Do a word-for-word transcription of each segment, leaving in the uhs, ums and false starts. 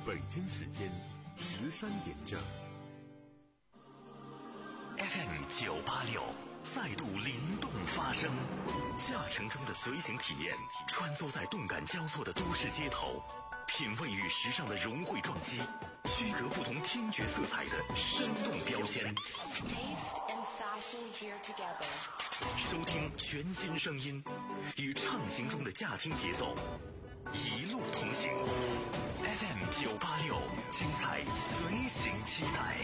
北京时间十三点整。 F M 九八六再度灵动发声，驾乘中的随行体验，穿梭在动感交错的都市街头，品味与时尚的融汇撞击，区隔不同听觉色彩的生动标签。收听全新声音，与畅行中的驾听节奏，一路同行。F M 九八六，精彩随行期待。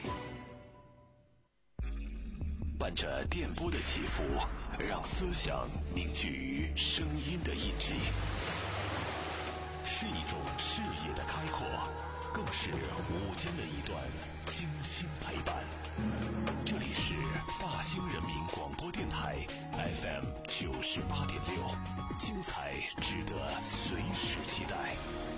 伴着电波的起伏，让思想凝聚于声音的印记，是一种视野的开阔，更是午间的一段精心陪伴。这里是大兴人民广播电台 F M 九十八点六，精彩值得随时期待。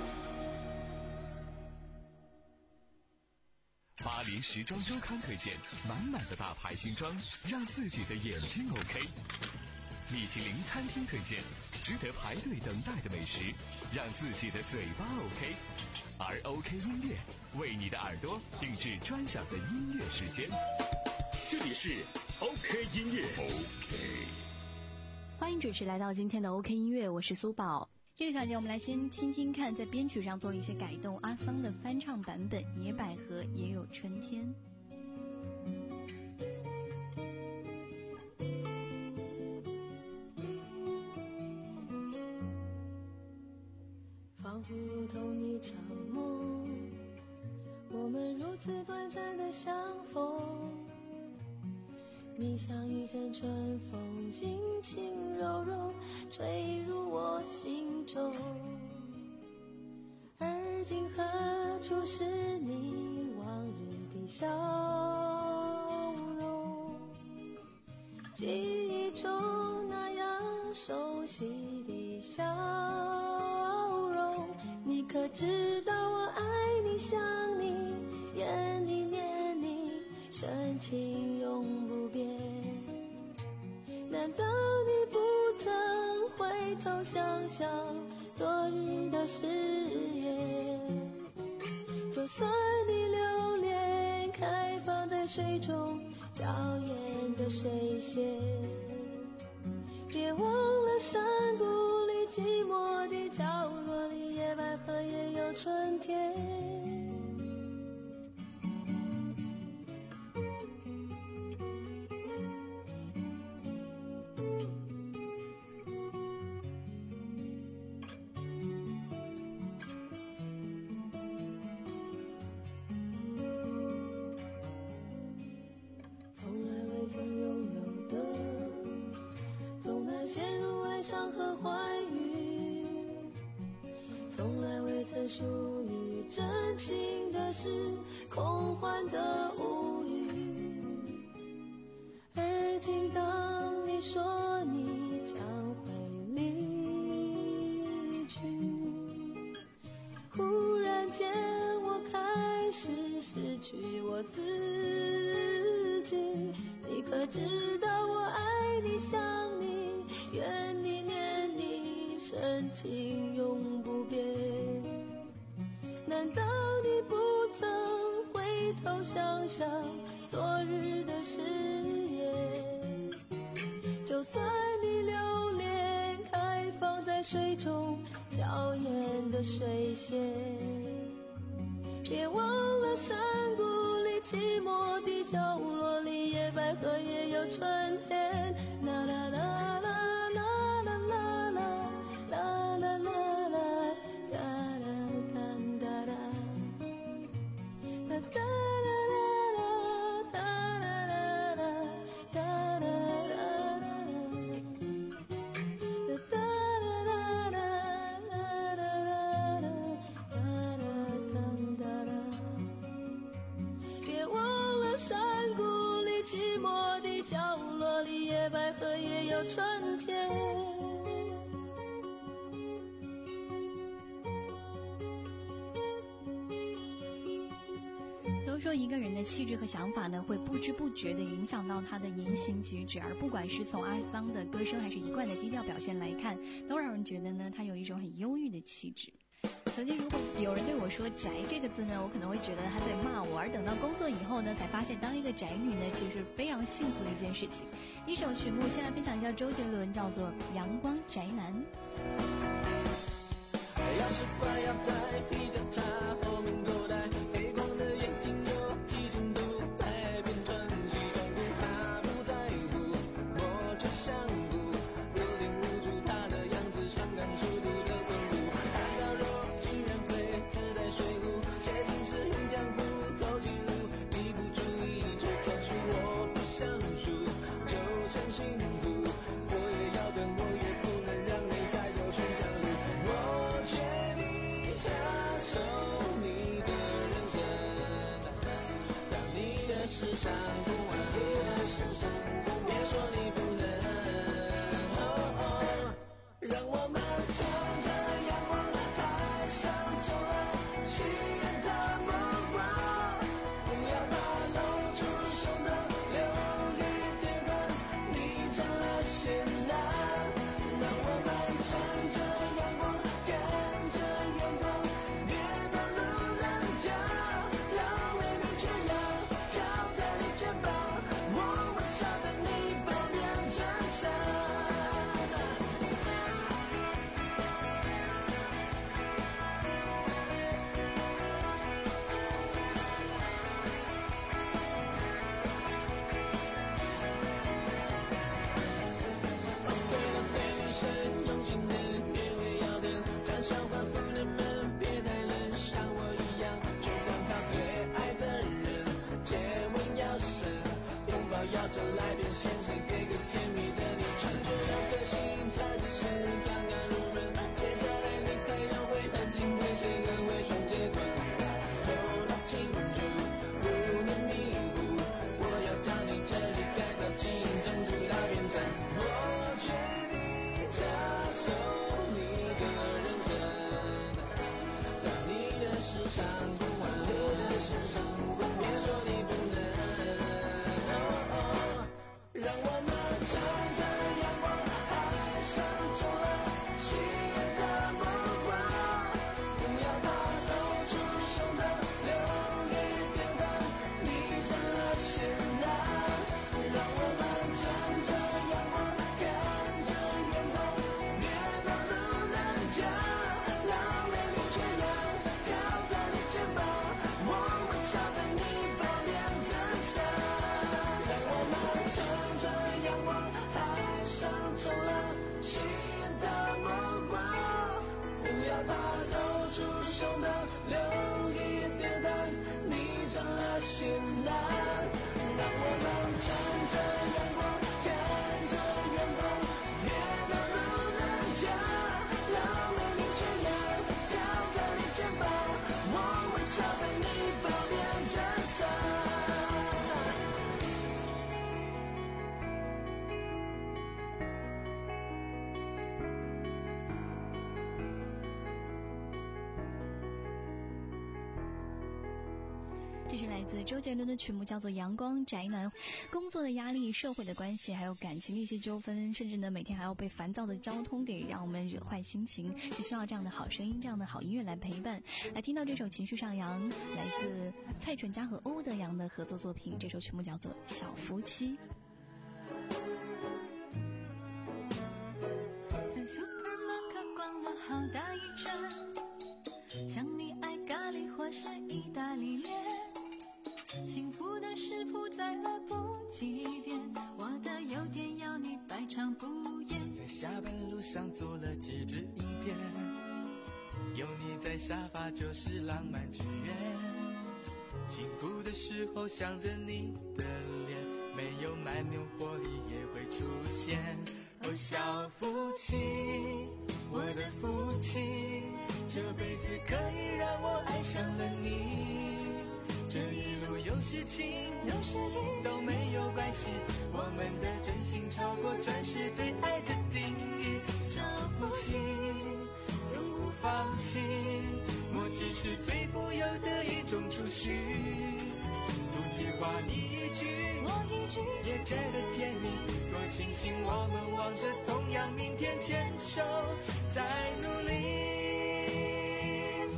巴黎时装周刊推荐满满的大牌新装，让自己的眼睛 OK。米其林餐厅推荐值得排队等待的美食，让自己的嘴巴 OK。而 OK 音乐为你的耳朵定制专享的音乐时间。这里是 OK 音乐 OK。 欢迎准时来到今天的 OK 音乐，我是苏宝。这个小节我们来先听听看，在编曲上做了一些改动，阿桑的翻唱版本《野百合也有春天》。 仿佛如同一场梦，我们如此短暂的相逢，你像一阵春风，轻轻柔柔吹入我心中。而今何处是你往日的笑容？记忆中那样熟悉的笑容，你可知道我爱你想你怨你念你，深情永不变。难道你不曾回头想想昨日的誓言？就算你留恋开放在水中娇艳的水仙，别忘了山谷里寂寞的角落里，野百合也有春天。属于真情的事，空幻的无语。而今当你说你将会离去，忽然间我开始失去我自己。你可知道我爱你想你怨你念你，深情永不变。难道你不曾回头想想昨日的誓言？就算你留恋开放在水中娇艳的水仙，别忘了山谷里寂寞的角落里，野百合也有春天。啦啦啦啦啦啦啦啦啦啦啦啦。别忘了山谷里寂寞的角落里，野百合也有春天。 都说一个人的气质和想法呢，会不知不觉地影响到他的言行举止，而不管是从阿桑的歌声还是一贯的低调表现来看，都让人觉得呢，他有一种很忧郁的气质。 曾经如果有人对我说宅这个字呢，我可能会觉得他在骂我，而等到工作以后呢，才发现当一个宅女呢，其实是非常幸福的一件事情。一首曲目，先来分享一下周杰伦，叫做《阳光宅男》。 要是快要带比较差，后面口袋黑光的眼睛有几千度，来变穿西装裤，他不在乎，我却想哭，有点无助，他的样子像刚出土的滚珠，看到肉竟然会自带水壶，写信时用江湖走几路，一不注意就撞树，我不想输，就算辛苦，我也要等，我也不能让你再走寻常路，我决定插手你的人生，当你的世上不完，别说你不能，哦哦，让我们乘着阳光，海上中了夕阳的目光，不要怕露出胸的留一点痕，你成了仙男，让我们乘着阳光，看着远方，别当路人甲，让美丽缺氧靠在你肩膀，我微笑在你旁边衬衫。哦，对了，对女生用心点，别会要点，讲笑话妇人们别太冷，像我一样就光靠对爱的人，接吻要深，拥抱要着来点现实，给个甜蜜的你，穿着有个性，差几十，刚刚入门，接下来你快要会弹琴，会写歌，会双截棍，头脑清楚，不能迷糊，我要将你彻底改造，基因种出大变山，我决定插手你的人生，当你的世上不完，你的世上不完，别说你不能，哦哦，让我们乘着阳光，海上中了夕阳的目光，不要怕露出胸的留一点痕，你成了仙男，让我们乘着阳光，看着远方，别当路人甲，让美丽缺氧靠在你肩膀，我微笑在你旁边衬衫，让我们乘着阳光，海上中了夕阳的目光，不要怕露出胸的留一点痕，你成了仙男，让我们乘着阳光，看着远方，别当路人甲，让美丽缺氧靠在你肩膀，我微笑在你旁边衬衫。 这是来自周杰伦的曲目，叫做《阳光宅男》。工作的压力、社会的关系，还有感情的一些纠纷，甚至呢每天还要被烦躁的交通给让我们惹坏心情，是需要这样的好声音、这样的好音乐来陪伴。来听到这首情绪上扬，来自蔡淳佳和欧德阳的合作作品，这首曲目叫做《小夫妻》。 在 supermarket 逛了好大一圈，想你爱咖喱或是意大利面，幸福的食谱再来不及变，我的优点要你百尝不厌。 在下班路上做了几支影片，有你在沙发就是浪漫剧院，幸福的时候想着你的脸，没有满面活力也会出现。哦，小夫妻，我的夫妻，这辈子可以让我爱上了你，这一路有事情有时雨都没有关系，我们的真心超过钻石对爱的定义。小夫妻永不放弃，默契是最富有的一种储蓄，不计划你一句我一句也觉得甜蜜，多庆幸我们望着同样明天，牵手再努力。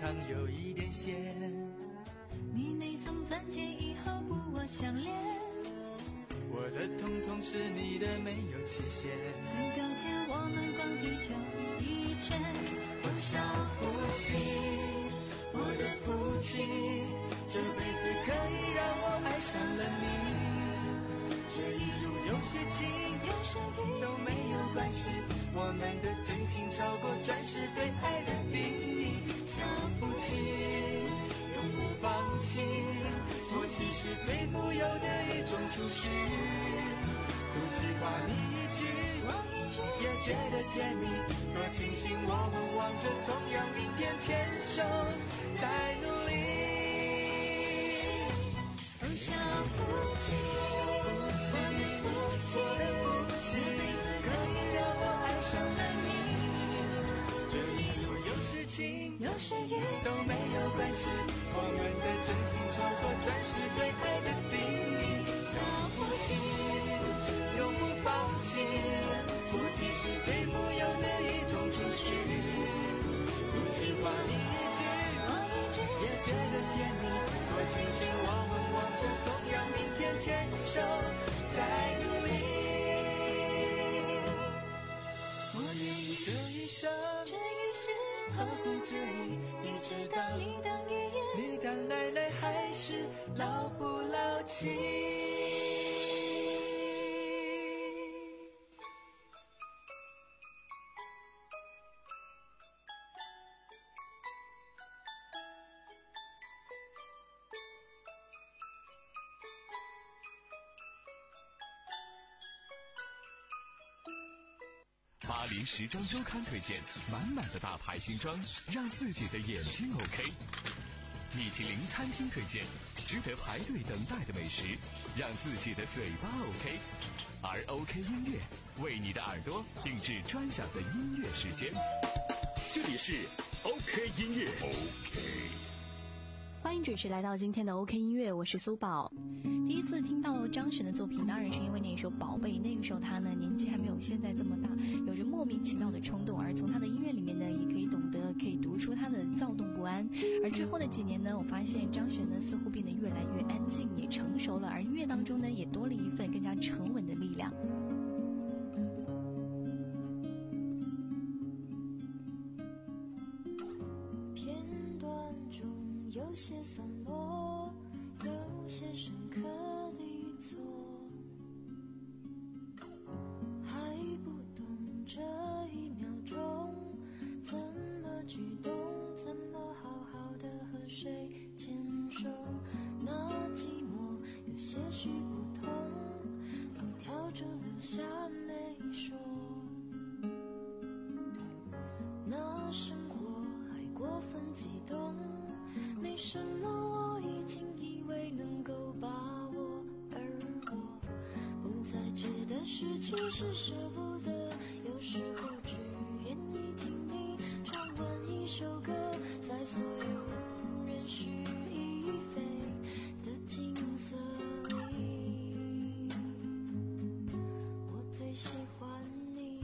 糖有一点咸。 你那层钻戒以后不我相恋， 我的统统是你的，没有期限。 曾勾结我们逛地球一圈。 我想父亲，我的父亲，这辈子可以让我爱上了你。这一路有些情有些雨都没有关系，我们的真心超过钻石对爱的定义。想父亲，永不放弃，默契是最富有的一种储蓄。不计划你一句， 我一句也觉得甜蜜。多庆幸我们望着同样明天，牵手再努力。 哦，小父亲， 我的父亲，可以让我爱上了你。这一路有事情， 有些雨都没有关系，我们的真心超过钻石对爱的定义。小父亲，永不放弃，父亲是最富有的一种储蓄。不计划你一句， 我一句也觉得甜蜜。多庆幸我们望着同样明天，牵手再努力。我愿意这一生这一世呵护着你，一直到你当爷爷你当奶奶，还是老夫老妻。 巴黎时装周刊推荐满满的大牌新装，让自己的眼睛 OK。米其林餐厅推荐值得排队等待的美食，让自己的嘴巴 OK。而 OK 音乐为你的耳朵定制专享的音乐时间。这里是 OK 音乐 OK。 欢迎准时来到今天的 OK 音乐，我是苏宝。第一次听到张悬的作品，当然是因为那一首《宝贝》，那个时候他呢年纪还没有现在这么大，有着莫名其妙的冲动，而从他的音乐里面呢，也可以懂得，可以读出他的躁动不安。而之后的几年呢，我发现张悬呢似乎变得越来越安静，也成熟了，而音乐当中呢也多了一份更加沉稳的力量。 片段中有些散落，有些深刻地错，还不懂这一秒钟怎么举动，怎么好好的和谁牵手。那寂寞有些许不同，我挑着留下没说。那生活还过分激动，没什么我已经以为能够把握，而我不再觉得失去是舍不得，有时候只愿意听你唱完一首歌，在所有人事已非的景色里，我最喜欢你。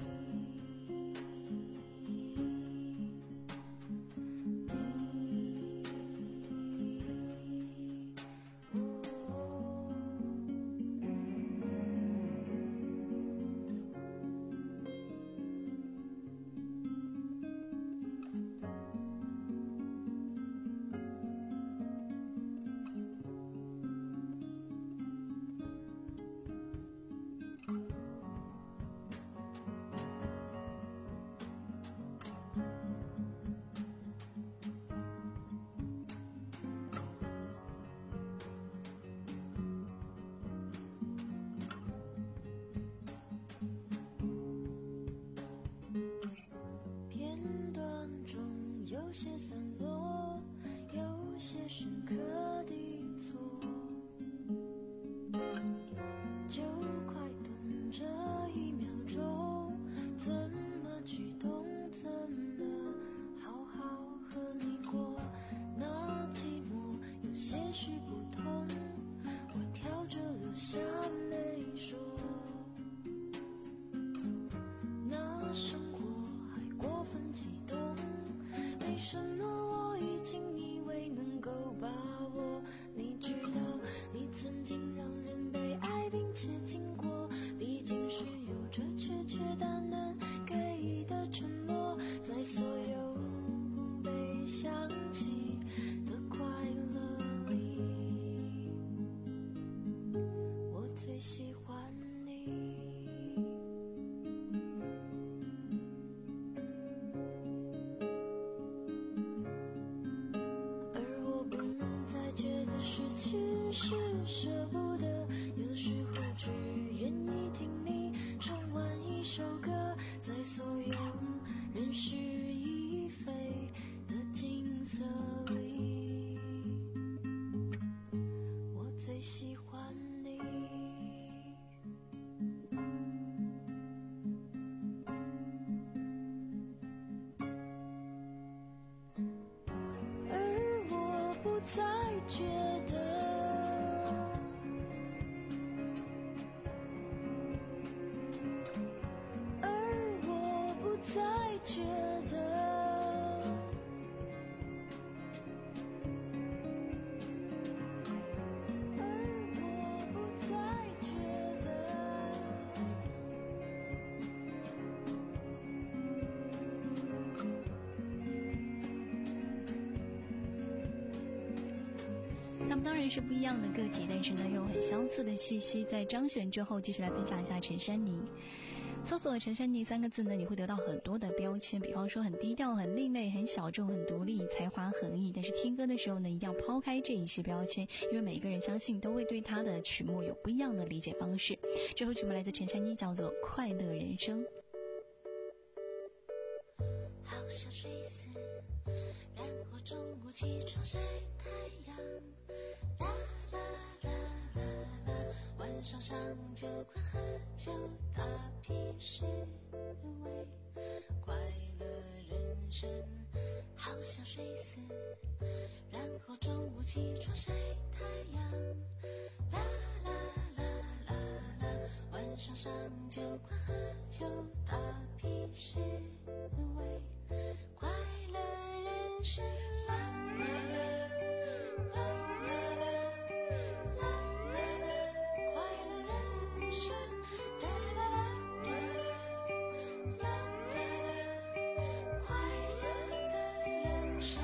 片段中有些散落，有些深刻地错，就快懂这一秒钟怎么举动，怎么好好和你过。那寂寞有些许不同，我挑着留下没说。那生活还过分激动，没什么我已经舍不得，有时候只愿意听你唱完一首歌，在所有人事已非的景色里，我最喜欢你。而我不再觉得而我不再觉得而我不再觉得他们当然是不一样的个体，但是呢又有很相似的气息。在张悬之后，继续来分享一下陈珊妮。搜索陈珊妮三个字呢，你会得到很多的标签，比方说很低调、很另类、很小众、很独立、才华横溢。但是听歌的时候呢，一定要抛开这一些标签，因为每个人相信都会对他的曲目有不一样的理解方式。这首曲目来自陈珊妮，叫做《快乐人生》。 好想睡死，然后中午起床晒太阳，啦啦啦啦啦，晚上上酒馆喝酒打屁是为快乐人生。好想睡死，然后中午起床晒太阳，啦啦啦啦啦，晚上上酒馆喝酒打屁是为快乐人生，啦啦啦啦啦啦啦啦啦，快乐人生，啦啦啦啦啦啦啦啦，快乐的人生。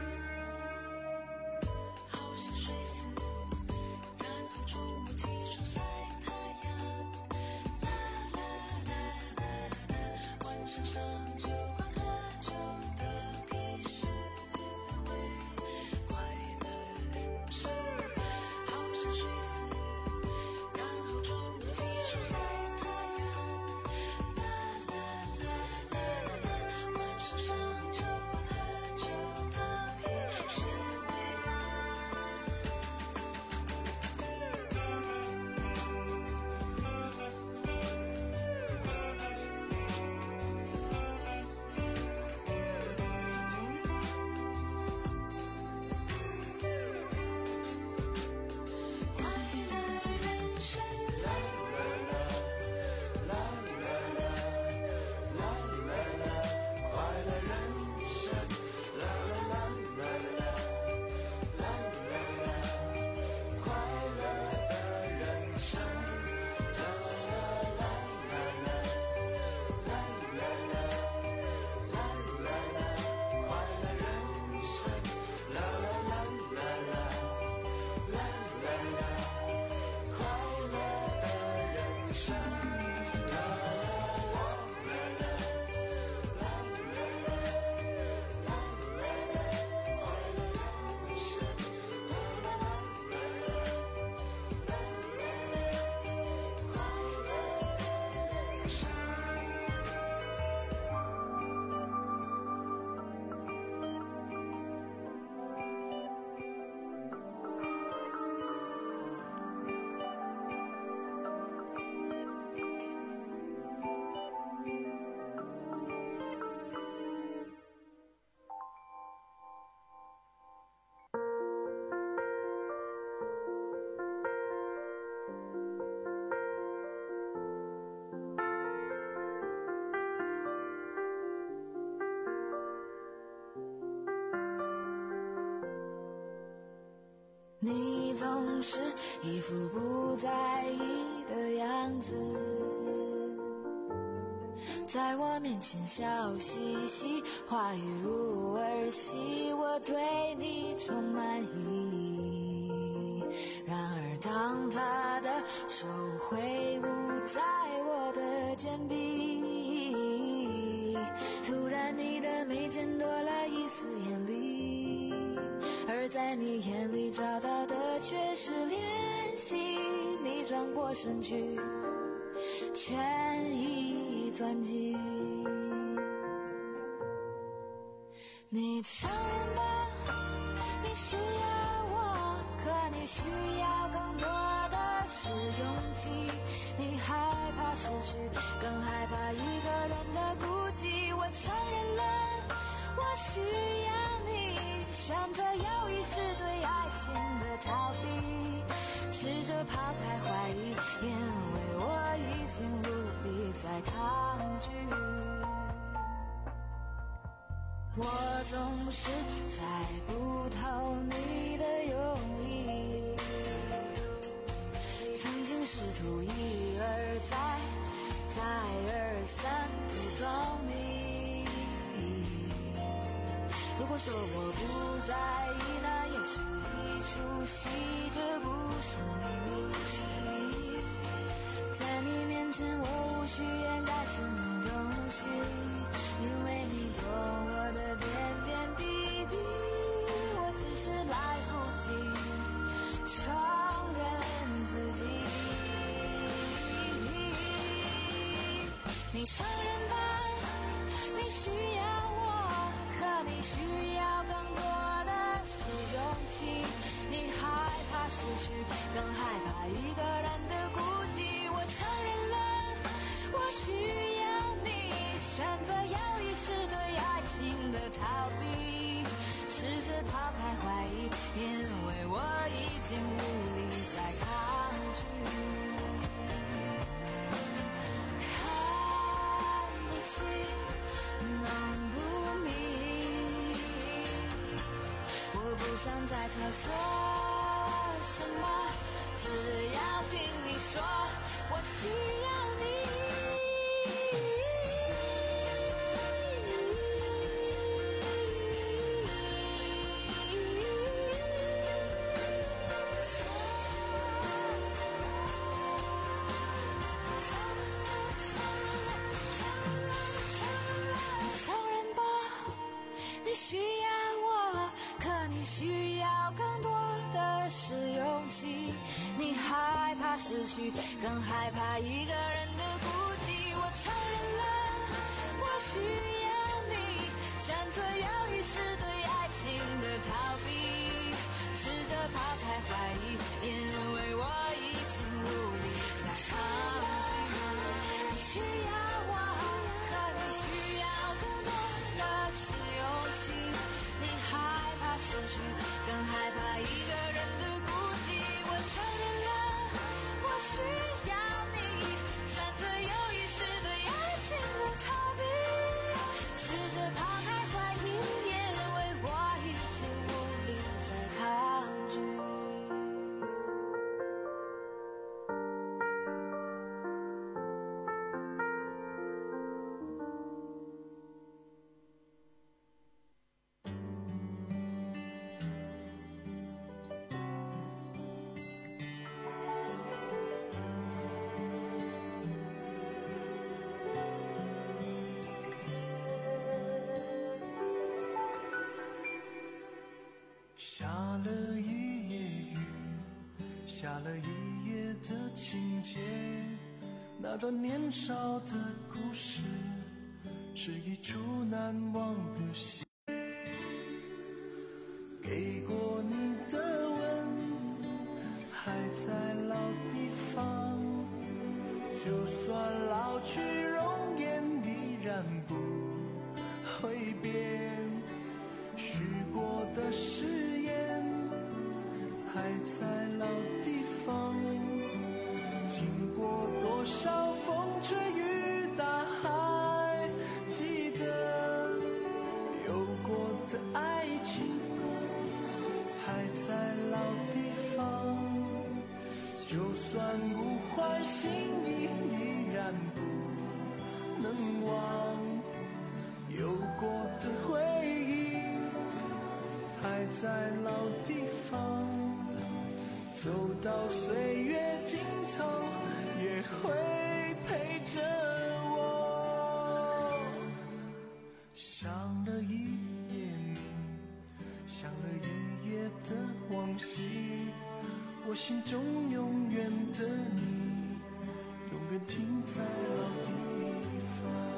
好想睡死，然后中午起床晒太阳，啦啦啦啦啦，晚上上酒馆喝酒的屁是为快乐人生。好想睡死，然后中午起床晒太阳，啦啦啦啦啦，晚上上酒馆喝酒的屁是为快乐人生，啦啦啦啦啦啦啦啦，快乐人生，啦啦啦啦啦啦啦啦，快乐的人生，啦啦啦啦啦啦啦啦啦啦啦，快乐人生，啦啦啦啦啦啦啦啦，快乐的人生，啦啦啦啦啦啦啦啦啦，快乐人生，啦啦啦啦啦啦啦啦，快乐的人你总是一副不在意的样子，在我面前笑嘻嘻，话语如儿戏，我对你充满意。然而当他的手挥舞在我的肩臂，突然你的眉间多了一丝眼力，而而在你眼里找到的却是怜惜。你转过身去，权宜钻进。你承认吧，你需要我，可你需要更多的是勇气。你害怕失去，更害怕一个人的孤寂。我承认了，我需要你，选择犹豫是对爱情的逃避。试着抛开怀疑，因为我已经无力再抗拒。我总是猜不透你的用意，曾经试图一而再再而三读懂你。如果说我不在意，那也是一出戏，这不是秘密。在你面前我无需掩盖什么东西，因为你懂我的点点滴滴。我只是来不及承认自己。你承认吧，你需要我，可你需要更多的是勇气。你害怕失去，更害怕一个人的孤寂。我承认了，我需要你，选择犹豫是对爱情的逃避。试着抛开怀疑，因为我已经无力再抗拒。看不清，弄不明，我不想再猜测什么，只要听你说我需要你。承认吧，你需要我，可你需要更多的是勇气。你害怕失去，更害怕一个人的孤寂。我承认了，我需要你，选择犹豫是对爱情的逃避。试着抛开怀疑，因为我已经无力再抗拒。你需要我，可你需要更多的是勇气。你害怕失去，更害怕一个人的孤寂。我承认了，我需要你，选择犹豫是对爱情的逃避。试着抛开怀疑，因为我已经无力再抗拒。 下了一夜雨，下了一夜的情节，那段年少的故事是一出难忘的戏。给过你的吻还在老地方，就算老去容颜依然不会变。许过的誓言还在老地方，经过多少风吹雨打，还记得有过的爱情还在老地方。就算不换心意依然不能忘，有过的回忆还在老地方。走到岁月尽头也会陪着我。想了一夜你，想了一夜往昔，我心中永远的你，永远停在老地方。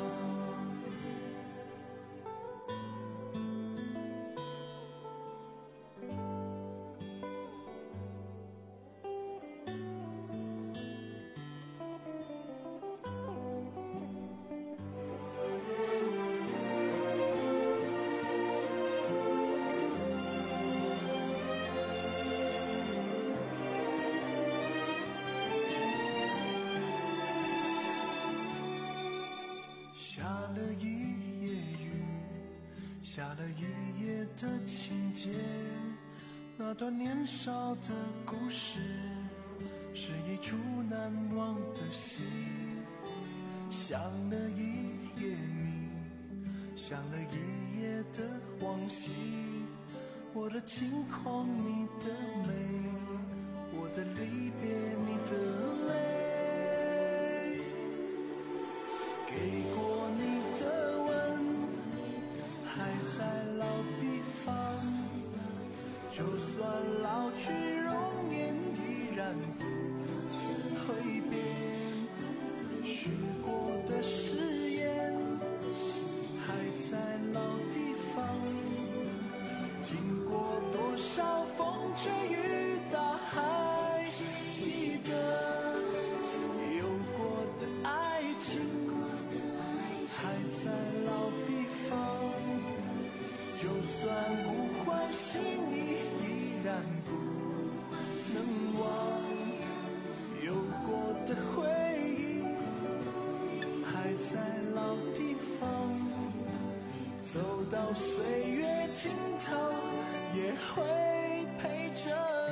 下了一夜雨，下了一夜的情节，那段年少的故事是一出难忘的戏。想了一夜你，想了一夜的往昔，我的轻狂你的美，我的离别你的泪，给过你的吻还在老地方，就算老去容颜依然不会变，许过的誓言还在老地方，经过多少风吹雨打，还记得有过的爱情还在老地方，就算不换心意依然不能忘，有过的回忆还在老地方，走到岁月尽头也会陪着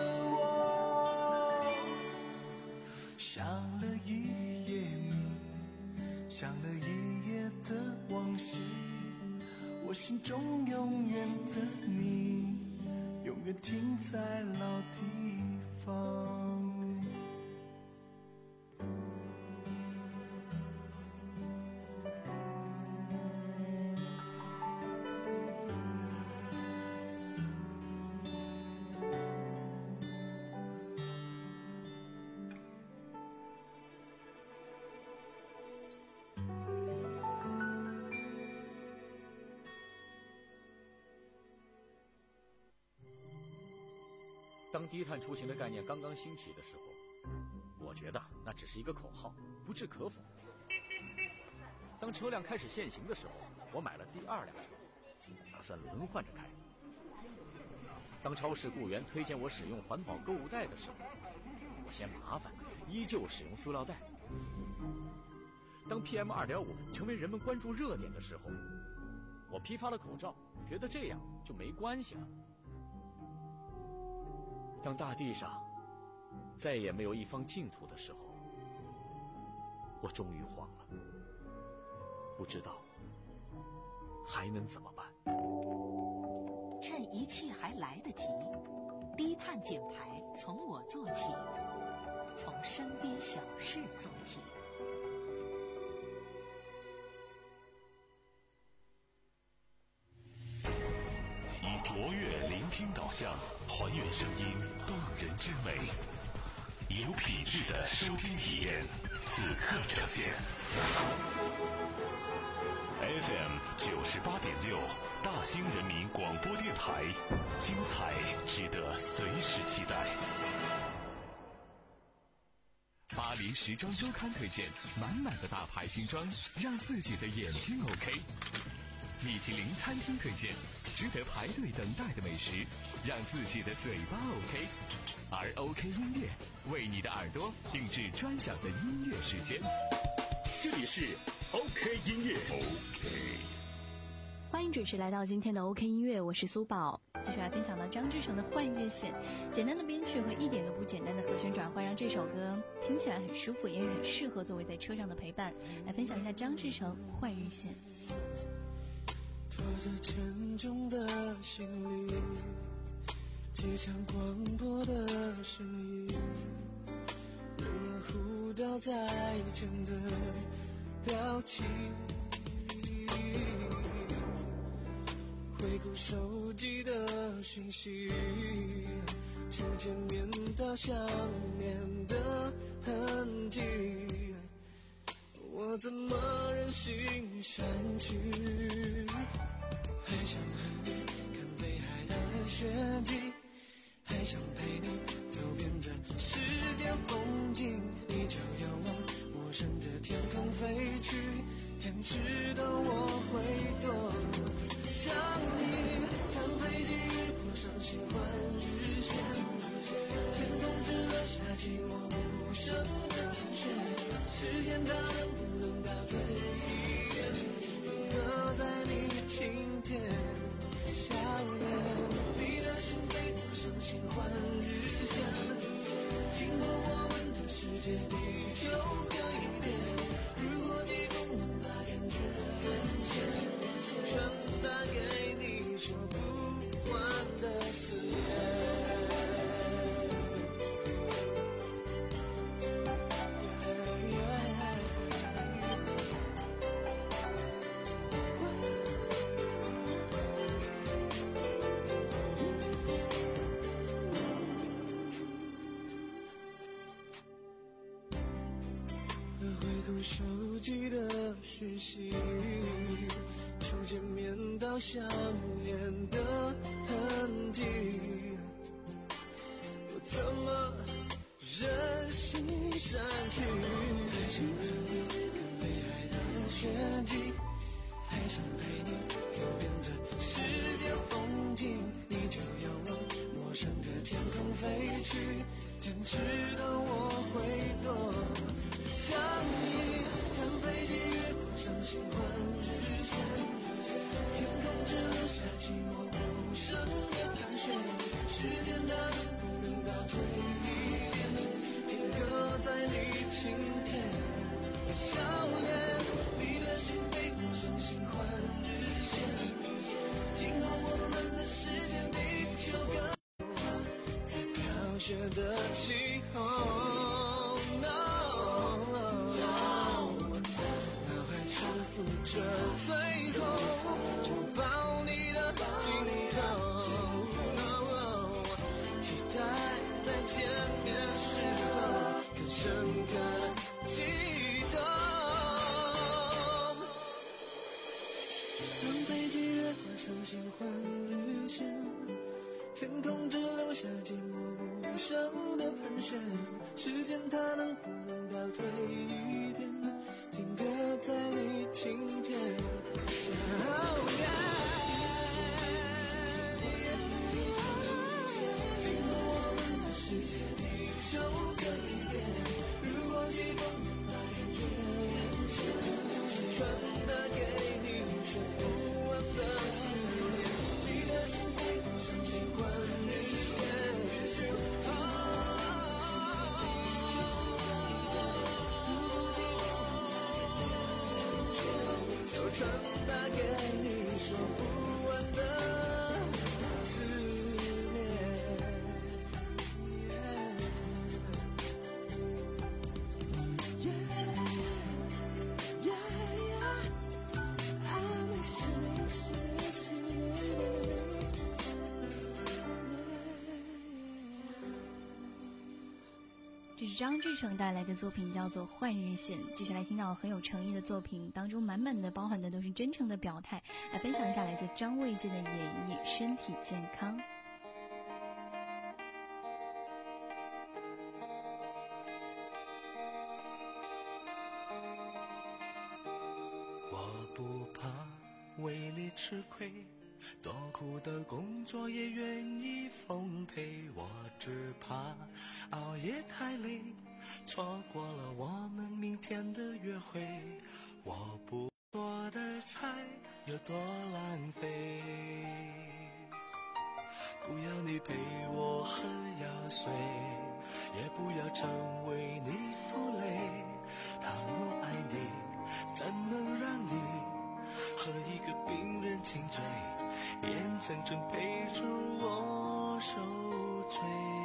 我。想了一夜你，想了一夜的往昔，我心中永远的你，永远停在老地方。 当低碳出行的概念刚刚兴起的时候，我觉得那只是一个口号，不置可否。当车辆开始限行的时候，我买了第二辆车，打算轮换着开。当超市雇员推荐我使用环保购物袋的时候，我嫌麻烦，依旧使用塑料袋。当 P M 二点五 成为人们关注热点的时候，我批发了口罩，觉得这样就没关系了。当大地上再也没有一方净土的时候，我终于慌了，不知道还能怎么办。 趁一切还来得及，低碳减排从我做起，从身边小事做起。 以卓越聆听导向，还原声音动人之美，以有品质的收听体验，此刻呈现。F M 九十八点六，大兴人民广播电台，精彩值得随时期待。 巴黎时装周刊推荐满满的大牌新装，让自己的眼睛 OK。米其林餐厅推荐值得排队等待的美食，让自己的嘴巴 OK。而 OK 音乐为你的耳朵定制专享的音乐时间。这里是 OK 音乐 OK。 欢迎准时来到今天的 OK 音乐，我是苏宝。继续来分享到张志成的《换日线》，简单的编曲和一点都不简单的和弦转换，让这首歌听起来很舒服，也很适合作为在车上的陪伴。来分享一下张志成《换日线》。 拖着沉重的行李，机场广播的声音，人儿呼叫在前的表情，回顾手机的讯息， 初见面到想念的痕迹，我怎么忍心删去？还想和你看北海道的雪景，还想陪你走遍这世间风景，你就要往陌生的天空飞去，天知道我会多想你。谈飞机越过伤心换日线，天空只留下寂寞无声的盘旋，时间它能不能倒退一点，停格在你晴天笑脸，你的心飞过伤心换日线，经过我们的世界地球各一边，如果疾风能把感觉连线，传达给你说不完的思念。回顾手机的讯息，初见面到想念的痕迹，我怎么忍心删去？还想和你看北海道的雪景，还想陪你走遍这世界风景，你就要往陌生的天空飞去，天知道我会多想你。谈飞机越过伤心换日线，天空只留下寂寞无声的盘旋，时间它能不能倒退一点，停格在你晴天笑脸，你的心飞过伤心换日线，今后我们的世界地球更在飘雪的气候。这最后拥抱你的镜头，期待在见面时候更深刻激动。让飞机越过伤心换日线，天空只留下寂寞无声的盘旋，时间它能不能倒退一点，停格在你晴天笑脸，经过我们的世界地球各一边，如果疾风能把感觉连线，传达给你说不完的思念，你的心飞过伤心换日线，传达给你说不完的思念。 这是张志成带来的作品，叫做《换日线》。接下来听到很有诚意的作品，当中满满的包含的都是真诚的表态。来分享一下来自张卫健的演绎《身体健康》。 我不怕为你吃亏，多苦的工作也愿意奉陪，我只怕熬夜太累，错过了我们明天的约会，我不做的菜有多浪费，不要你陪我喝药水，也不要成为你负累，倘若爱你怎能让你和一个病人亲嘴，眼睁睁陪着我受罪。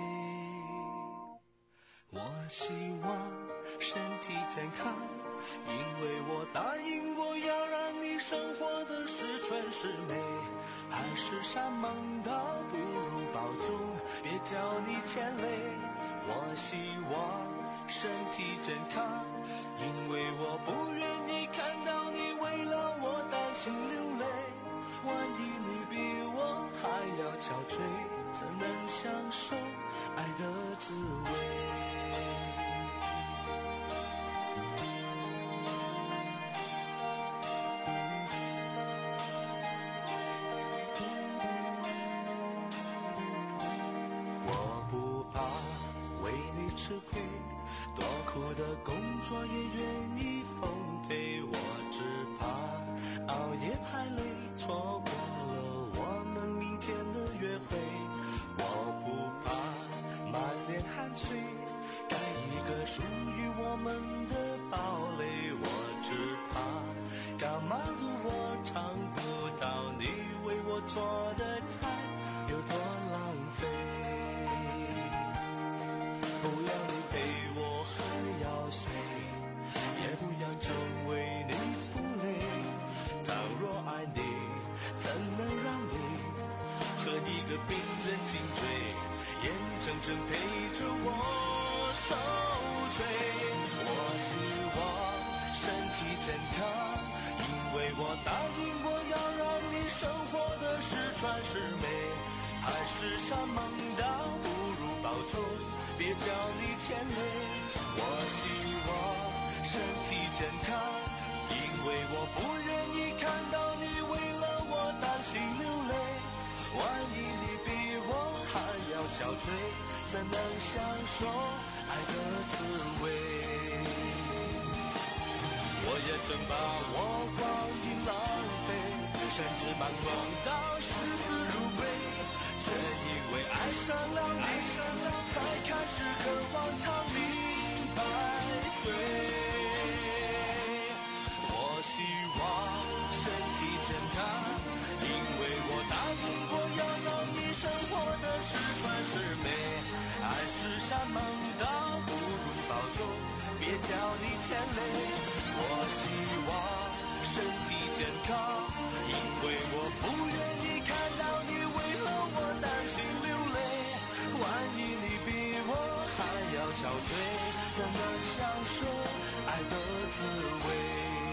我希望身体健康，因为我答应我要让你生活的十全十美，海誓山盟倒不如保重，别叫你牵累。我希望身体健康，因为我不愿意看到你为了我担心流泪。万一你比我还要憔悴，怎能享受爱的滋味？吃亏，多苦的工作也愿意奉陪。我只怕熬夜太累，错过了我们明天的约会。我不怕满脸汗水，盖一个属于我们的堡垒。我只怕赶马路我尝不到你为我做的菜有多浪费。不要你陪我喝药水，也不要成为你负累。倘若爱你，怎能让你和一个病人颈椎，眼睁睁陪着我受罪？我希望身体健康，因为我答应我要让你生活的十全十美。海誓山盟倒不如保重，别叫你牵累。我希望身体健康，因为我不愿意看到你为了我担心流泪。万一你比我还要憔悴，怎能享受爱的滋味？我也曾把我光阴浪费，甚至莽撞到视死如归，却因为爱上了你，才开始渴望长命百岁。我希望身体健康，因为我答应过要让你生活的十全十美。爱是山盟倒不如保重，别叫你牵累。我希望身体健康，因为我不愿意看到你为了我担心流泪。万一你比我还要憔悴，怎能享受爱的滋味？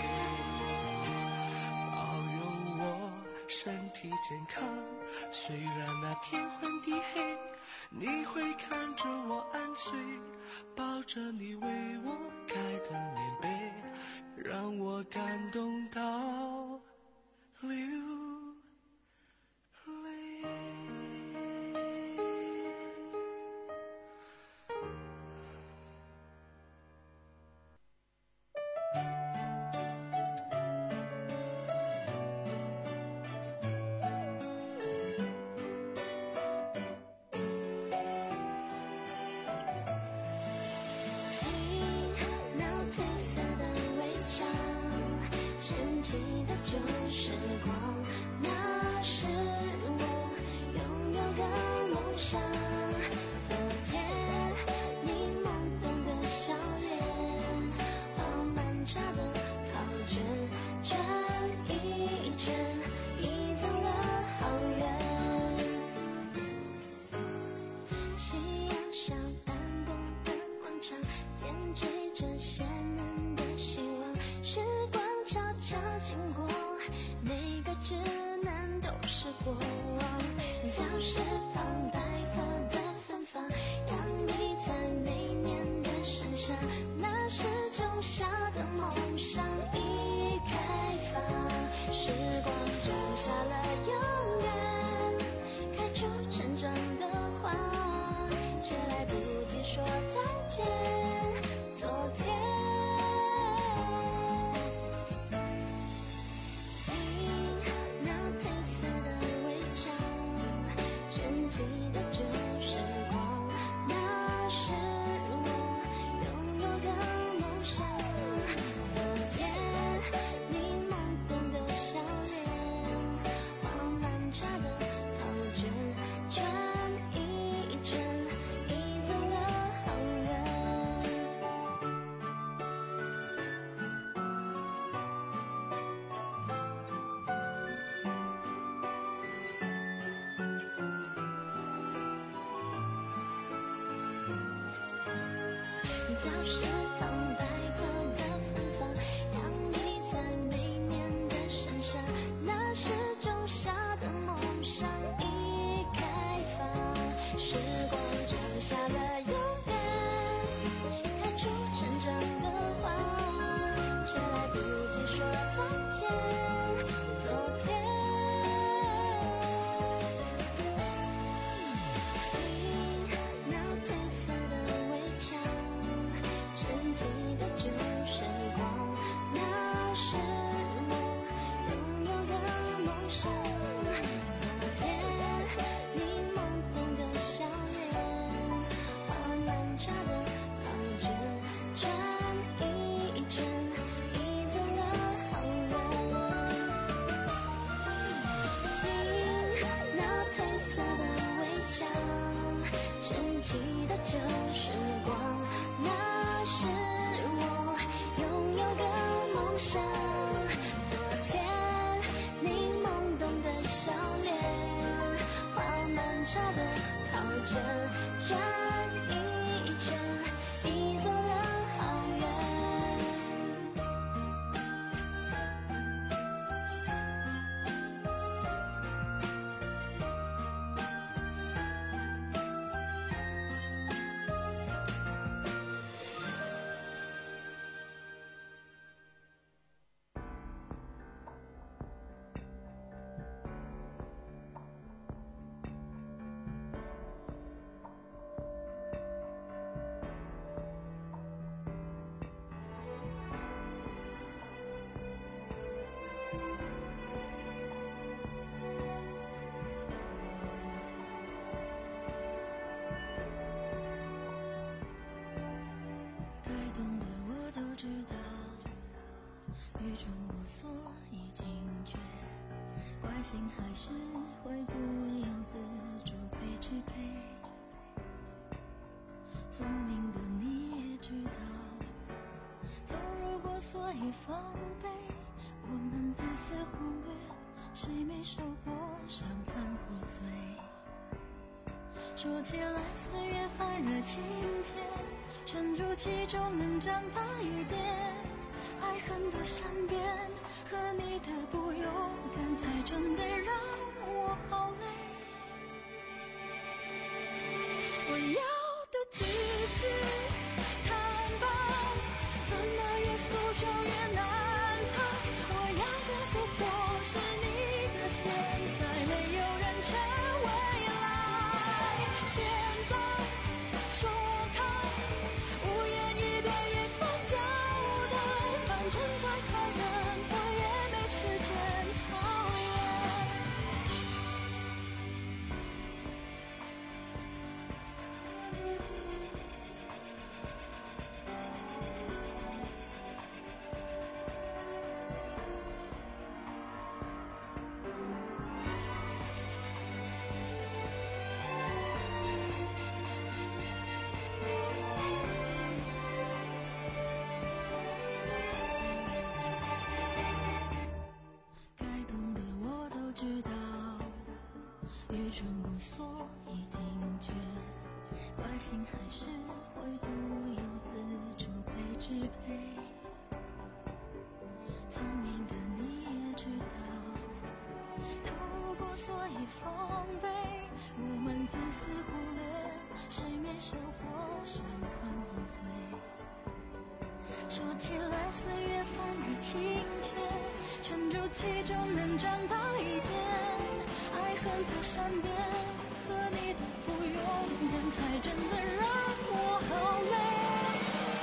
保佑我身体健康，虽然那天昏地黑，你会看着我安睡，抱着你为我盖的棉被，让我感动到流泪。 褪色的围墙，升起的旧时光。 教室旁摆脱的芬芳，让你在每年的盛夏，那时种下的梦想已开放。时光种下了永远，开出成长的花，却来不及说再见。昨天，听那褪色的围墙，沉寂的旧时光，那是我拥有的梦想。昨天，你懵懂的笑脸，画满茶的考卷，转一圈，已走了好远。听那褪色的围墙，沉寂的旧时光，那是我拥有的梦想。昨天，你懵懂的笑脸，画满茶的考卷，转一圈，已走了好远。该懂的我都知道，愚蠢无所以警觉，惯性还是会不由自主被支配。聪明的你也知道，投入过所以防备，我们自私忽略，谁没受过伤犯过罪？说起来岁月反而亲切，沉住其中能长大一点。爱恨的善变，和你的不勇敢，才真的让我好累。我要的只是坦白，怎么越诉求越难猜。我要的不过是你的现在，没有人成未来。现在说开，无言以对也算交代，反正再残忍我也没时间讨厌。该懂的我都知道，愚蠢无所以警觉，惯性还是会不由自主被支配。聪明的你也知道，投入过所以防备，我们自私忽略，谁没受过伤犯过罪？说起来岁月反而亲切，沉住其中能长大一点。爱恨的善变，和你的不勇敢，才真的让我好累。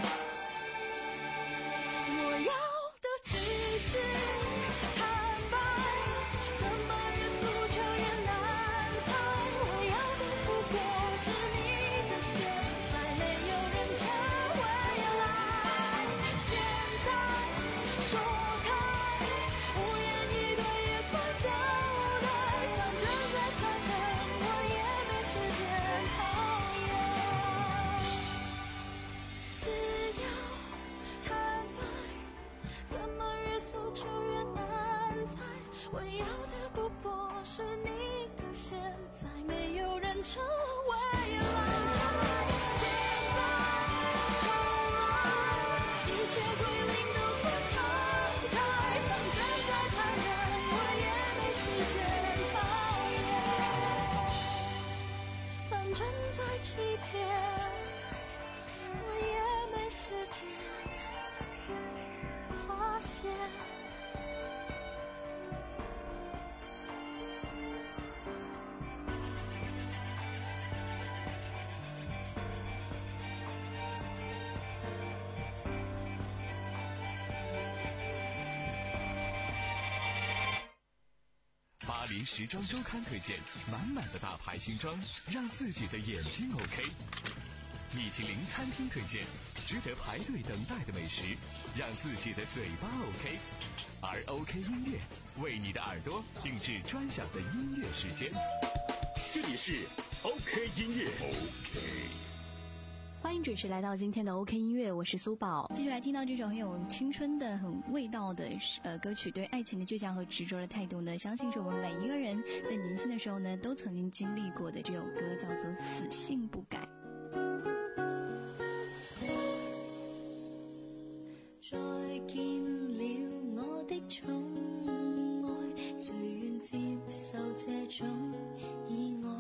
我要的只是坦白，怎么越诉求越难猜。我要的不过是你的现在，没有人成未来。现在说开，无言以对也算交代，反正再残忍我也没时间讨厌。只要坦白，怎么越诉求越难猜。我要的不过是你的现在，没有人成未来。现在说欺骗，我也没时间发现。 巴黎时装周刊推荐满满的大牌新装，让自己的眼睛 OK。米其林餐厅推荐值得排队等待的美食，让自己的嘴巴 OK。而 OK 音乐为你的耳朵定制专享的音乐时间。 这里是 OK 音乐。OK。 欢迎准时来到今天的 OK 音乐，我是苏宝。继续来听到这种很有青春的、很味道的呃歌曲，对爱情的倔强和执着的态度呢，相信是我们每一个人在年轻的时候呢，都曾经经历过的。这首歌叫做《死性不改》。 再見了我的寵愛，誰願接受這種意外？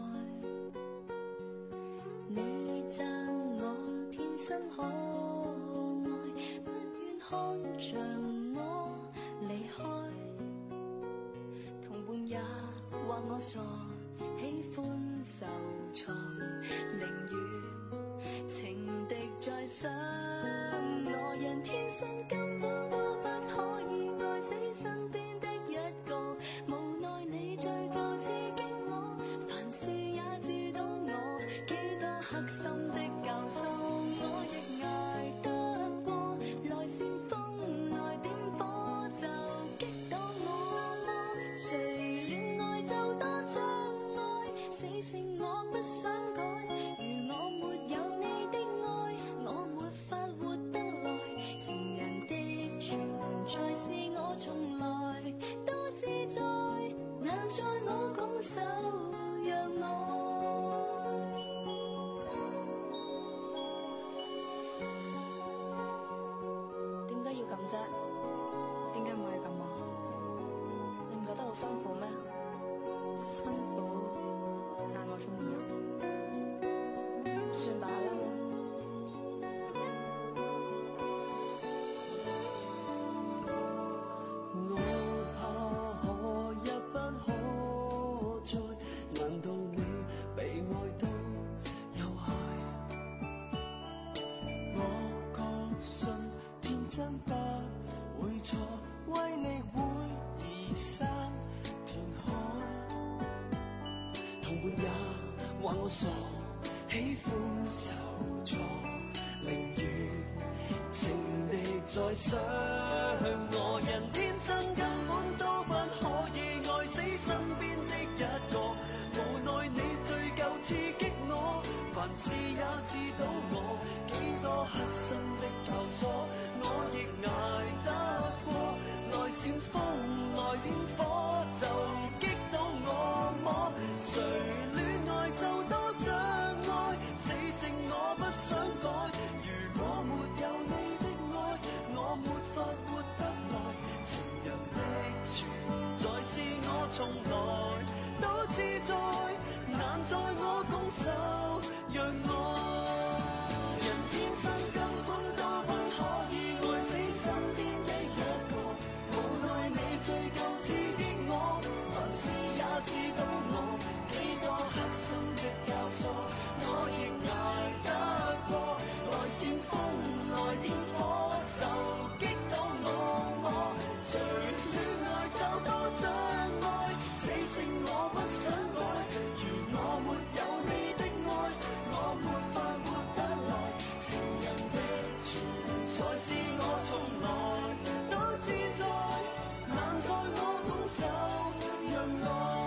你讚我天生可愛，不願看着我離開。同伴也話我傻，喜歡受挫，寧願情敵在想我。人天生根本都不可以愛死身邊的一個，無奈你最夠刺激我，凡事也知道我幾多黑心的教唆，我亦捱得過。來煽風來點火就擊倒我麼？誰戀愛就多障礙，死性我不想改。如我沒有你的愛，我沒法活得來。情人的存在是我從來都自在，難在我拱手讓愛。點解要咁啫？點解唔可以咁啊？你唔覺得好辛苦咩？辛苦，但我中意啊。算罷啦。 我怕可一不可再，難道你被愛都有害？我確信天真不會錯，為你會移山填海。同伴也話我傻，喜歡受挫，寧願情敵在想我。人天生根本都不可以愛死身邊的一個，無奈你最夠刺激我，凡事也知道我幾多黑心的教唆，我亦捱得過。來煽風來點火就擊倒我麼？誰戀愛就多障礙，死性我不想改。如果沒有你的愛，我沒法活得來。情人的存在是我從來都自在，難在我拱手讓愛。人天生根本都不可以愛死身邊的一個，無奈你最夠刺激我，凡事也知道我幾多黑心的教唆，我亦捱得過。來煽風來點火就擊倒我麼？誰戀愛就多障礙，死性我不想改。如我沒有你的愛，我沒法活得來。情人的存在是我從來都自在，難在我拱手讓愛。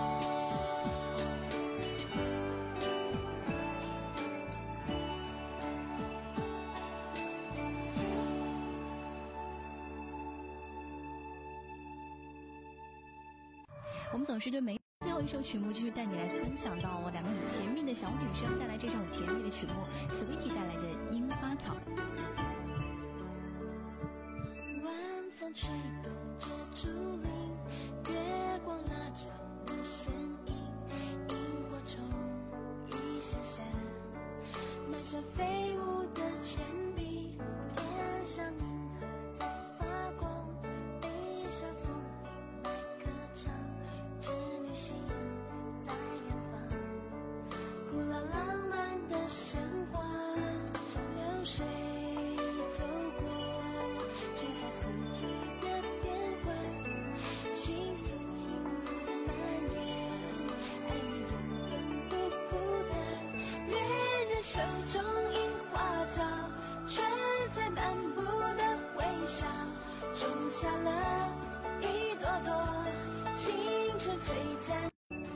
我们总是对每最后一首曲目继续带你来分享到两个很甜蜜的小女生带来这首很甜蜜的曲目 Sweetie 带来的樱花草。 晚风吹动着竹林，月光拉着我身影，萤火虫一闪闪， 像飞舞的铅笔，天上银河在发光，地下风铃来歌唱，织女星在远方，古老浪漫的神话，流水走过，春夏四季的变换，幸福的蔓延，爱你永远不孤单，恋人手中樱花草，春在漫步的微笑，种下了一朵朵青春璀璨。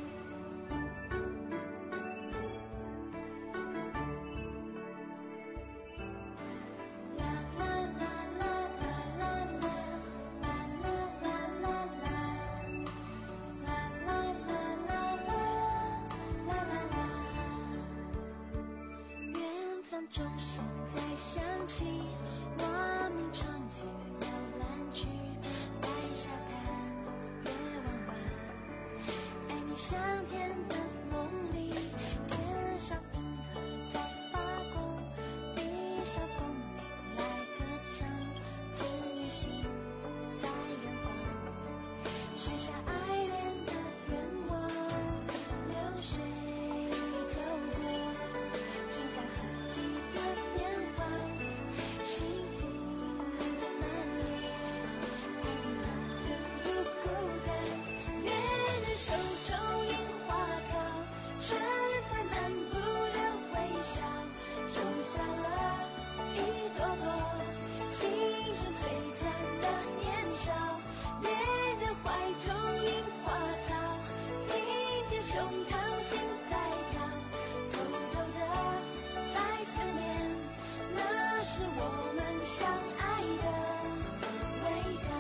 钟声在响起，蛙鸣唱起摇篮曲，白沙滩月弯弯，爱你香甜的梦里，天上银河在发光，地上风铃来歌唱，织女星在远方，许下爱恋的愿望，流水走过，春夏四季的变化，幸福的蔓延，爱你永远不孤单，恋人手中樱花草，春在漫步的微笑，种下了一朵朵青春璀璨的年少，恋人怀中樱花草，听见胸膛心在跳，偷偷的在思念，那是我们相爱的味道。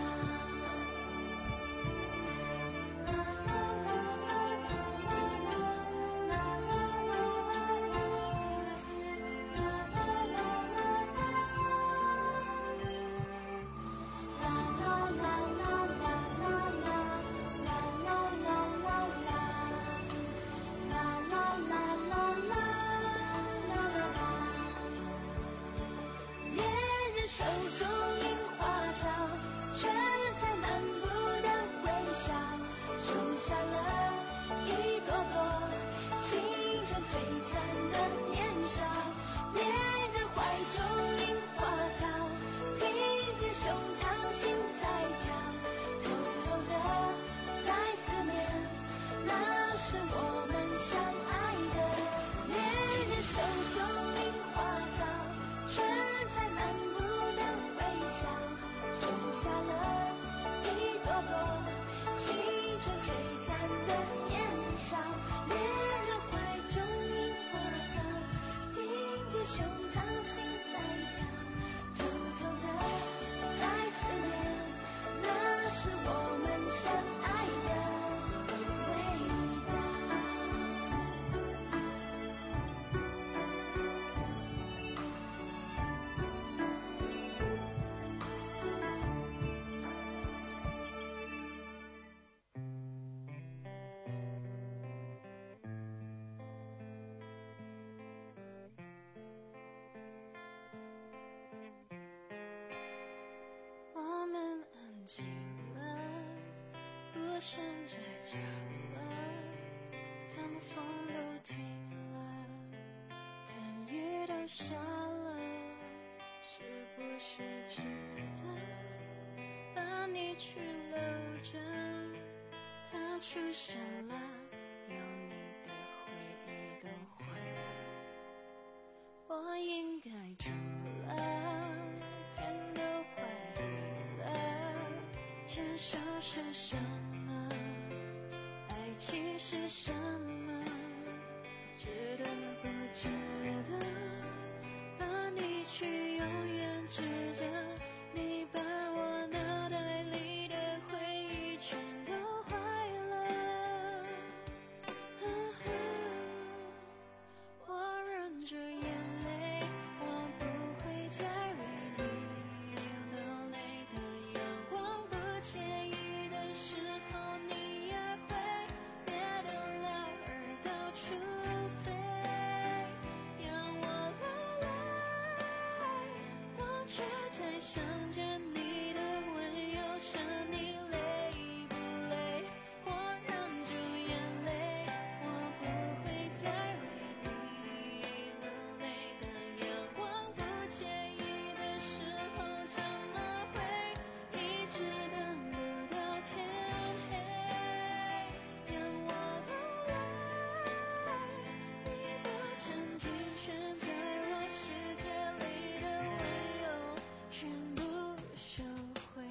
啦啦啦啦啦啦啦啦啦恋人手中樱花草，春在漫步的微笑，种下了一朵朵青春璀璨的年少，恋人怀中樱花草，听见胸膛心在跳，偷偷的在思念，那是我们相爱的，恋人手中樱花草，春在漫步的微笑，种下了一朵朵青春璀璨的年少，恋人怀中樱花草，听见胸膛心在跳，偷偷的在思念，那是我们相爱的味道。我们安静了，不想再讲了，看风都停了，看雨都下了，是不是值得把你去留着？它出现了，有你的回忆都毁了，我应该走了，天都坏了，牵手是什么？爱情是什么？值得不值得把你去永远指着？你把我脑袋里的回忆全都坏了，啊哈，我忍着眼泪，我不会再为你流泪的阳光，不介意的时候你也会别得了而到处飞，让我来却在想着你的温柔，想你累不累？我忍住眼泪，我不会再为你流泪。当阳光不介意的时候，怎么会一直等不到天黑？让我流泪，你把曾经圈在我世界里的温柔全部收回。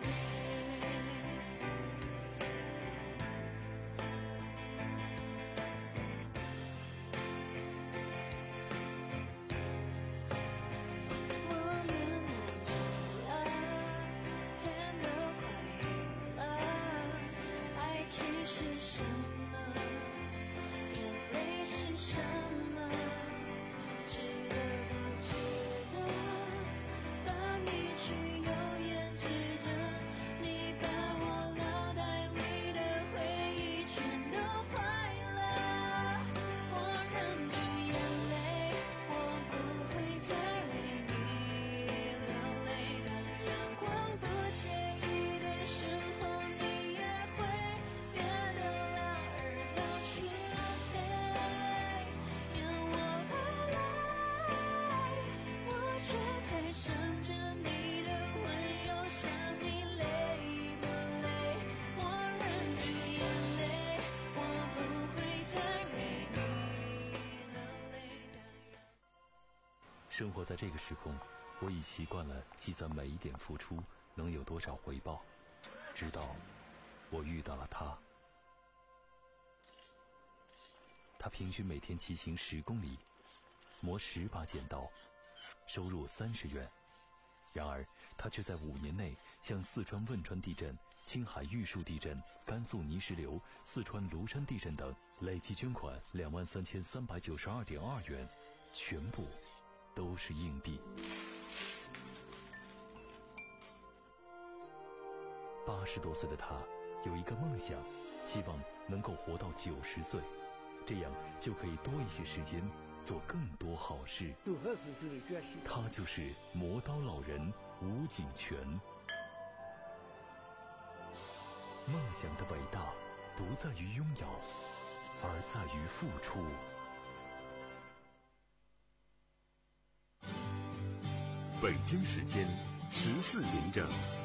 我们安静了，天都快黑了，爱情是什么？眼泪是什么？值得不值得？把你去永远记着，你把我脑袋里的回忆全都坏了。我忍住眼泪，我不会再为你流泪。当阳光不介意的时候，你也会变得两耳朵去飞。让我流泪，我却在想着你的温柔，想你累不累？我忍住眼泪，我不会再为你流泪。 生活在这个时空，我已习惯了计算每一点付出能有多少回报，直到我遇到了他。他平均每天骑行十公里，磨十把剪刀，收入三十元。然而，他却在五年内向四川汶川地震、青海玉树地震、甘肃泥石流、四川庐山地震等累计捐款两万三千三百九十二点二元，全部都是硬币。八十多岁的他有一个梦想，希望能够活到九十岁，这样就可以多一些时间做更多好事。他就是磨刀老人吴景全。梦想的伟大不在于拥有，而在于付出。 北京时间十四点整。